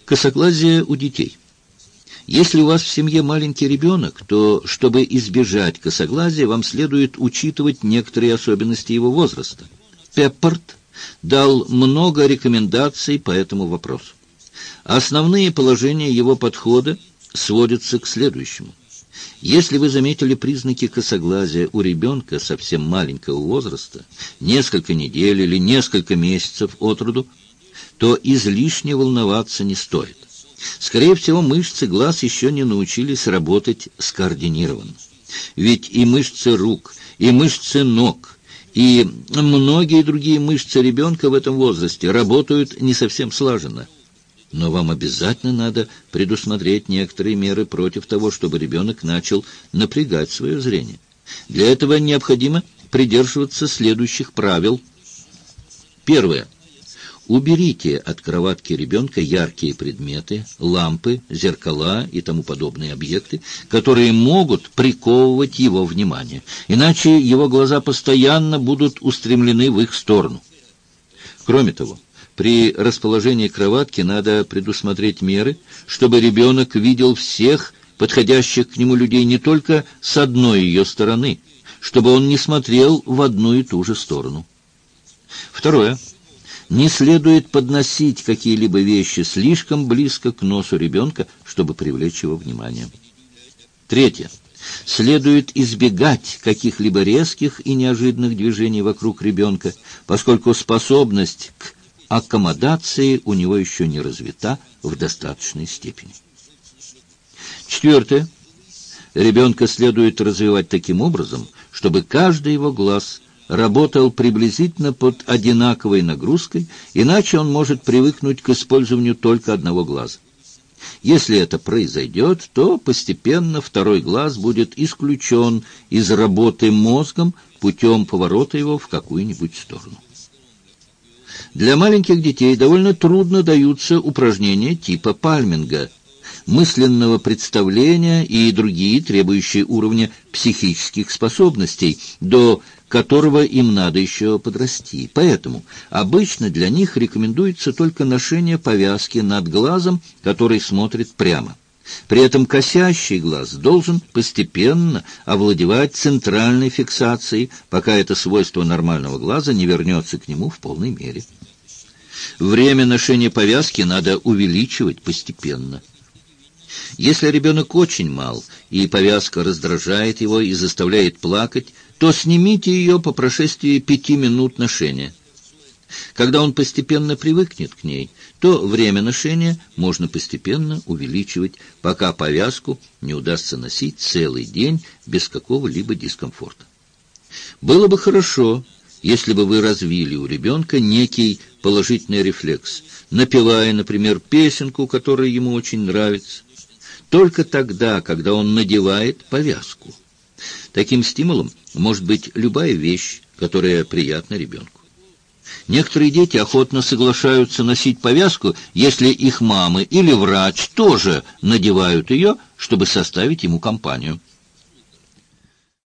Косоглазие у детей. Если у вас в семье маленький ребенок, то, чтобы избежать косоглазия, вам следует учитывать некоторые особенности его возраста. Пеппард дал много рекомендаций по этому вопросу. Основные положения его подхода сводятся к следующему. Если вы заметили признаки косоглазия у ребенка совсем маленького возраста, несколько недель или несколько месяцев от роду, то излишне волноваться не стоит. Скорее всего, мышцы глаз еще не научились работать скоординированно. Ведь и мышцы рук, и мышцы ног, и многие другие мышцы ребенка в этом возрасте работают не совсем слаженно. Но вам обязательно надо предусмотреть некоторые меры против того, чтобы ребенок начал напрягать свое зрение. Для этого необходимо придерживаться следующих правил. Первое. Уберите от кроватки ребенка яркие предметы, лампы, зеркала и тому подобные объекты, которые могут приковывать его внимание. Иначе его глаза постоянно будут устремлены в их сторону. Кроме того, при расположении кроватки надо предусмотреть меры, чтобы ребенок видел всех подходящих к нему людей не только с одной ее стороны, чтобы он не смотрел в одну и ту же сторону. Второе. Не следует подносить какие-либо вещи слишком близко к носу ребенка, чтобы привлечь его внимание. Третье. Следует избегать каких-либо резких и неожиданных движений вокруг ребенка, поскольку способность к аккомодации у него еще не развита в достаточной степени. Четвертое. Ребенка следует развивать таким образом, чтобы каждый его глаз работал приблизительно под одинаковой нагрузкой, иначе он может привыкнуть к использованию только одного глаза. Если это произойдет, то постепенно второй глаз будет исключен из работы мозгом путем поворота его в какую-нибудь сторону. Для маленьких детей довольно трудно даются упражнения типа пальминга, мысленного представления и другие, требующие уровня психических способностей, до которого им надо еще подрасти. Поэтому обычно для них рекомендуется только ношение повязки над глазом, который смотрит прямо. При этом косящий глаз должен постепенно овладевать центральной фиксацией, пока это свойство нормального глаза не вернется к нему в полной мере. Время ношения повязки надо увеличивать постепенно. Если ребенок очень мал, и повязка раздражает его и заставляет плакать, то снимите ее по прошествии 5 минут ношения. Когда он постепенно привыкнет к ней, то время ношения можно постепенно увеличивать, пока повязку не удастся носить целый день без какого-либо дискомфорта. Было бы хорошо, если бы вы развили у ребенка некий положительный рефлекс, напевая, например, песенку, которая ему очень нравится, только тогда, когда он надевает повязку. Таким стимулом может быть любая вещь, которая приятна ребенку. Некоторые дети охотно соглашаются носить повязку, если их мамы или врач тоже надевают ее, чтобы составить ему компанию.